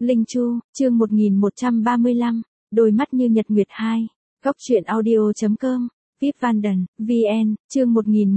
Linh Chu, chương 1135, đôi mắt như nhật nguyệt 2, góc truyện audio.com, VIP Vanden, VN, chương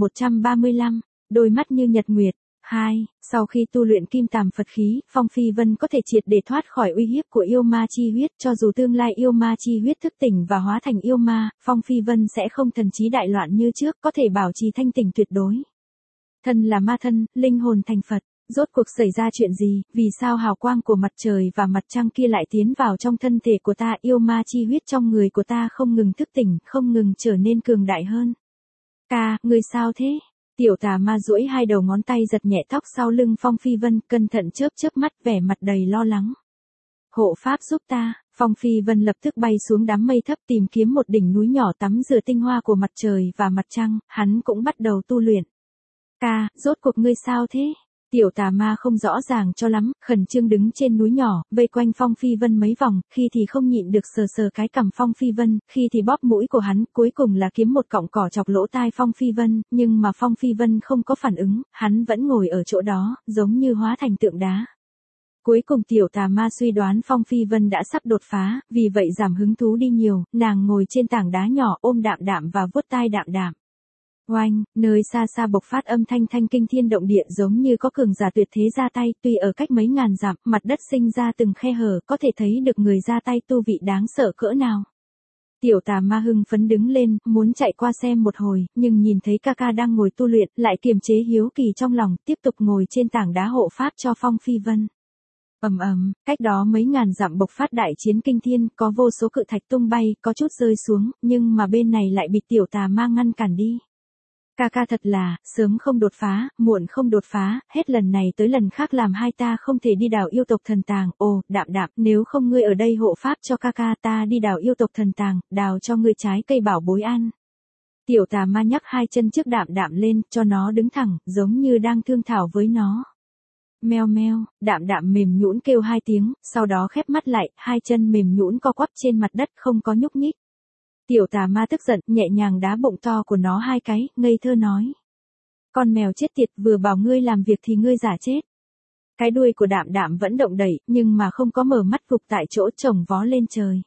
1135, đôi mắt như nhật nguyệt 2, sau khi tu luyện kim tàm Phật khí, Phong Phi Vân có thể triệt để thoát khỏi uy hiếp của yêu ma chi huyết, cho dù tương lai yêu ma chi huyết thức tỉnh và hóa thành yêu ma, Phong Phi Vân sẽ không thần trí đại loạn như trước, có thể bảo trì thanh tỉnh tuyệt đối. Thân là ma thân, linh hồn thành Phật. Rốt cuộc xảy ra chuyện gì, vì sao hào quang của mặt trời và mặt trăng kia lại tiến vào trong thân thể của ta, yêu ma chi huyết trong người của ta không ngừng thức tỉnh, không ngừng trở nên cường đại hơn. Ca, người sao thế? Tiểu tà ma duỗi hai đầu ngón tay giật nhẹ tóc sau lưng Phong Phi Vân, cẩn thận chớp mắt, vẻ mặt đầy lo lắng. Hộ pháp giúp ta. Phong Phi Vân lập tức bay xuống đám mây thấp tìm kiếm một đỉnh núi nhỏ tắm rửa tinh hoa của mặt trời và mặt trăng, hắn cũng bắt đầu tu luyện. Ca, rốt cuộc ngươi sao thế? Tiểu tà ma không rõ ràng cho lắm, khẩn trương đứng trên núi nhỏ, vây quanh Phong Phi Vân mấy vòng, khi thì không nhịn được sờ cái cằm Phong Phi Vân, khi thì bóp mũi của hắn, cuối cùng là kiếm một cọng cỏ chọc lỗ tai Phong Phi Vân, nhưng mà Phong Phi Vân không có phản ứng, hắn vẫn ngồi ở chỗ đó, giống như hóa thành tượng đá. Cuối cùng tiểu tà ma suy đoán Phong Phi Vân đã sắp đột phá, vì vậy giảm hứng thú đi nhiều, nàng ngồi trên tảng đá nhỏ ôm Đạm Đạm và vuốt tai Đạm Đạm. Oanh, nơi xa xa bộc phát âm thanh kinh thiên động địa giống như có cường giả tuyệt thế ra tay, tuy ở cách mấy ngàn dặm, mặt đất sinh ra từng khe hở, có thể thấy được người ra tay tu vị đáng sợ cỡ nào. Tiểu tà ma hưng phấn đứng lên, muốn chạy qua xem một hồi, nhưng nhìn thấy ca ca đang ngồi tu luyện, lại kiềm chế hiếu kỳ trong lòng, tiếp tục ngồi trên tảng đá hộ pháp cho Phong Phi Vân. Cách đó mấy ngàn dặm bộc phát đại chiến kinh thiên, có vô số cự thạch tung bay, có chút rơi xuống, nhưng mà bên này lại bị tiểu tà ma ngăn cản đi. Ca ca thật là, sớm không đột phá, muộn không đột phá, hết lần này tới lần khác làm hai ta không thể đi đào yêu tộc thần tàng, ồ, Đạm Đạm, nếu không ngươi ở đây hộ pháp cho ca ca ta đi đào yêu tộc thần tàng, đào cho ngươi trái cây bảo bối ăn. Tiểu tà ma nhắc hai chân trước Đạm Đạm lên, cho nó đứng thẳng, giống như đang thương thảo với nó. Meo meo, Đạm Đạm mềm nhũn kêu hai tiếng, sau đó khép mắt lại, hai chân mềm nhũn co quắp trên mặt đất không có nhúc nhích. Tiểu tà ma tức giận, nhẹ nhàng đá bụng to của nó hai cái, ngây thơ nói. Con mèo chết tiệt, vừa bảo ngươi làm việc thì ngươi giả chết. Cái đuôi của Đạm Đạm vẫn động đẩy, nhưng mà không có mở mắt gục tại chỗ chồng vó lên trời.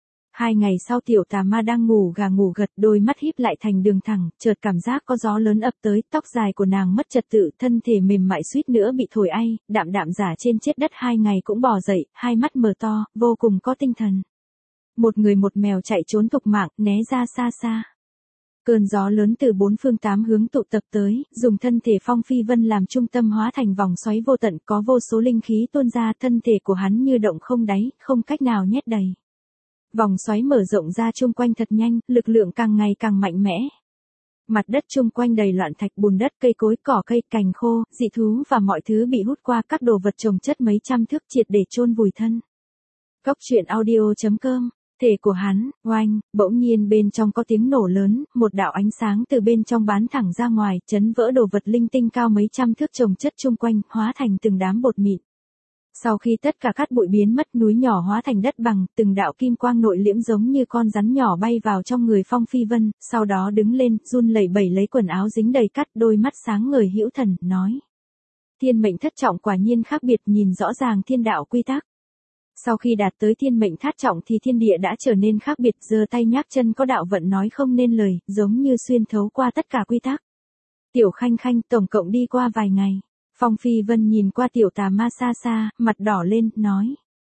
2 ngày sau tiểu tà ma đang ngủ gà ngủ gật, đôi mắt híp lại thành đường thẳng, chợt cảm giác có gió lớn ập tới, tóc dài của nàng mất trật tự, thân thể mềm mại suýt nữa bị thổi ay, Đạm Đạm giả trên chết đất 2 ngày cũng bò dậy, hai mắt mở to, vô cùng có tinh thần. Một người một mèo chạy trốn thục mạng, né ra xa xa. Cơn gió lớn từ 4 phương 8 hướng tụ tập tới, dùng thân thể Phong Phi Vân làm trung tâm hóa thành vòng xoáy vô tận, có vô số linh khí tuôn ra, thân thể của hắn như động không đáy, không cách nào nhét đầy. Vòng xoáy mở rộng ra chung quanh thật nhanh, lực lượng càng ngày càng mạnh mẽ. Mặt đất chung quanh đầy loạn thạch bùn đất, cây cối, cỏ cây, cành khô, dị thú và mọi thứ bị hút qua, các đồ vật chồng chất mấy trăm thước triệt để chôn vùi thân. Góc truyện audio.com. Thể của hắn, oanh, bỗng nhiên bên trong có tiếng nổ lớn, một đạo ánh sáng từ bên trong bắn thẳng ra ngoài, chấn vỡ đồ vật linh tinh cao mấy trăm thước chồng chất chung quanh, hóa thành từng đám bột mịn. Sau khi tất cả cát bụi biến mất, núi nhỏ hóa thành đất bằng, từng đạo kim quang nội liễm giống như con rắn nhỏ bay vào trong người Phong Phi Vân, sau đó đứng lên, run lẩy bẩy lấy quần áo dính đầy cát, đôi mắt sáng ngời hữu thần, nói. Thiên mệnh thất trọng quả nhiên khác biệt, nhìn rõ ràng thiên đạo quy tắc. Sau khi đạt tới thiên mệnh thất trọng thì thiên địa đã trở nên khác biệt, giơ tay nhắc chân có đạo vận nói không nên lời, giống như xuyên thấu qua tất cả quy tắc. Tiểu Khanh Khanh, tổng cộng đi qua vài ngày. Phong Phi Vân nhìn qua tiểu tà ma xa xa, mặt đỏ lên, nói.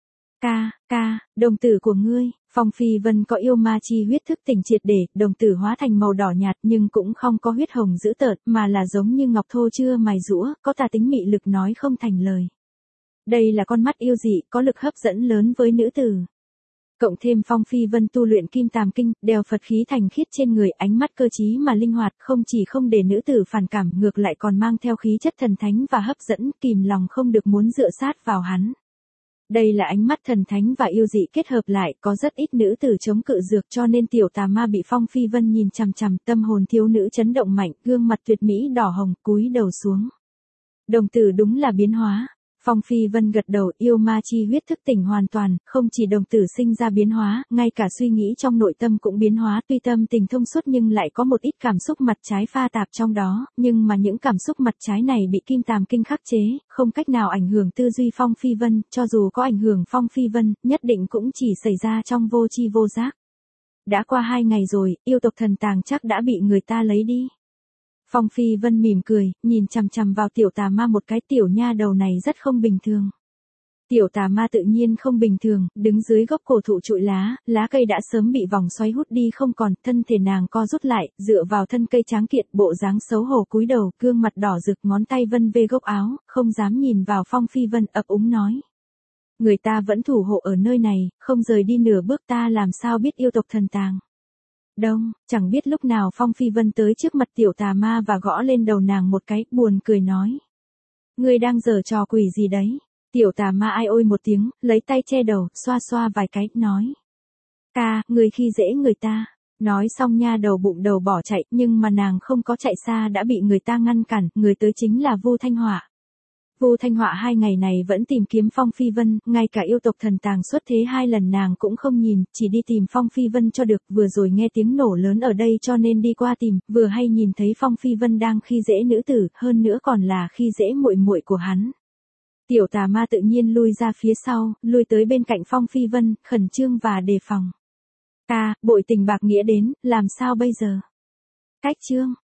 Ca, đồng tử của ngươi. Phong Phi Vân có yêu ma chi huyết thức tỉnh triệt để, đồng tử hóa thành màu đỏ nhạt nhưng cũng không có huyết hồng dữ tợn, mà là giống như ngọc thô chưa mài rũa, có tà tính mị lực nói không thành lời. Đây là con mắt yêu dị, có lực hấp dẫn lớn với nữ tử. Cộng thêm Phong Phi Vân tu luyện kim tàm kinh, đeo Phật khí thành khiết trên người, ánh mắt cơ trí mà linh hoạt, không chỉ không để nữ tử phản cảm, ngược lại còn mang theo khí chất thần thánh và hấp dẫn, kìm lòng không được muốn dựa sát vào hắn. Đây là ánh mắt thần thánh và yêu dị kết hợp lại, có rất ít nữ tử chống cự dược, cho nên tiểu tà ma bị Phong Phi Vân nhìn chằm chằm, tâm hồn thiếu nữ chấn động mạnh, gương mặt tuyệt mỹ đỏ hồng, cúi đầu xuống. Đồng tử đúng là biến hóa. Phong Phi Vân gật đầu, yêu ma chi huyết thức tỉnh hoàn toàn, không chỉ đồng tử sinh ra biến hóa, ngay cả suy nghĩ trong nội tâm cũng biến hóa, tuy tâm tình thông suốt nhưng lại có một ít cảm xúc mặt trái pha tạp trong đó, nhưng mà những cảm xúc mặt trái này bị kim tàm kinh khắc chế, không cách nào ảnh hưởng tư duy Phong Phi Vân, cho dù có ảnh hưởng Phong Phi Vân, nhất định cũng chỉ xảy ra trong vô tri vô giác. Đã qua 2 ngày rồi, yêu tộc thần tàng chắc đã bị người ta lấy đi. Phong Phi Vân mỉm cười, nhìn chằm chằm vào tiểu tà ma một cái, tiểu nha đầu này rất không bình thường. Tiểu tà ma tự nhiên không bình thường, đứng dưới gốc cổ thụ trụi lá cây đã sớm bị vòng xoáy hút đi không còn, thân thể nàng co rút lại, dựa vào thân cây tráng kiện, bộ dáng xấu hổ cúi đầu, gương mặt đỏ rực, ngón tay vân vê gốc áo, không dám nhìn vào Phong Phi Vân, ấp úng nói. Người ta vẫn thủ hộ ở nơi này, không rời đi nửa bước, ta làm sao biết yêu tộc thần tàng. Đông, chẳng biết lúc nào Phong Phi Vân tới trước mặt tiểu tà ma và gõ lên đầu nàng một cái, buồn cười nói. Ngươi đang giở trò quỷ gì đấy? Tiểu tà ma ai ôi một tiếng, lấy tay che đầu, xoa xoa vài cái, nói. Ca, ngươi khi dễ người ta. Nói xong nha đầu bụng đầu bỏ chạy, nhưng mà nàng không có chạy xa đã bị người ta ngăn cản, người tới chính là Vu Thanh Họa. Vu Thanh Họa 2 ngày này vẫn tìm kiếm Phong Phi Vân, ngay cả yêu tộc thần tàng xuất thế 2 lần nàng cũng không nhìn, chỉ đi tìm Phong Phi Vân cho được, vừa rồi nghe tiếng nổ lớn ở đây cho nên đi qua tìm, vừa hay nhìn thấy Phong Phi Vân đang khi dễ nữ tử, hơn nữa còn là khi dễ muội muội của hắn. Tiểu tà ma tự nhiên lui ra phía sau, lui tới bên cạnh Phong Phi Vân, khẩn trương và đề phòng. Ca, bội tình bạc nghĩa đến, làm sao bây giờ? Cách chương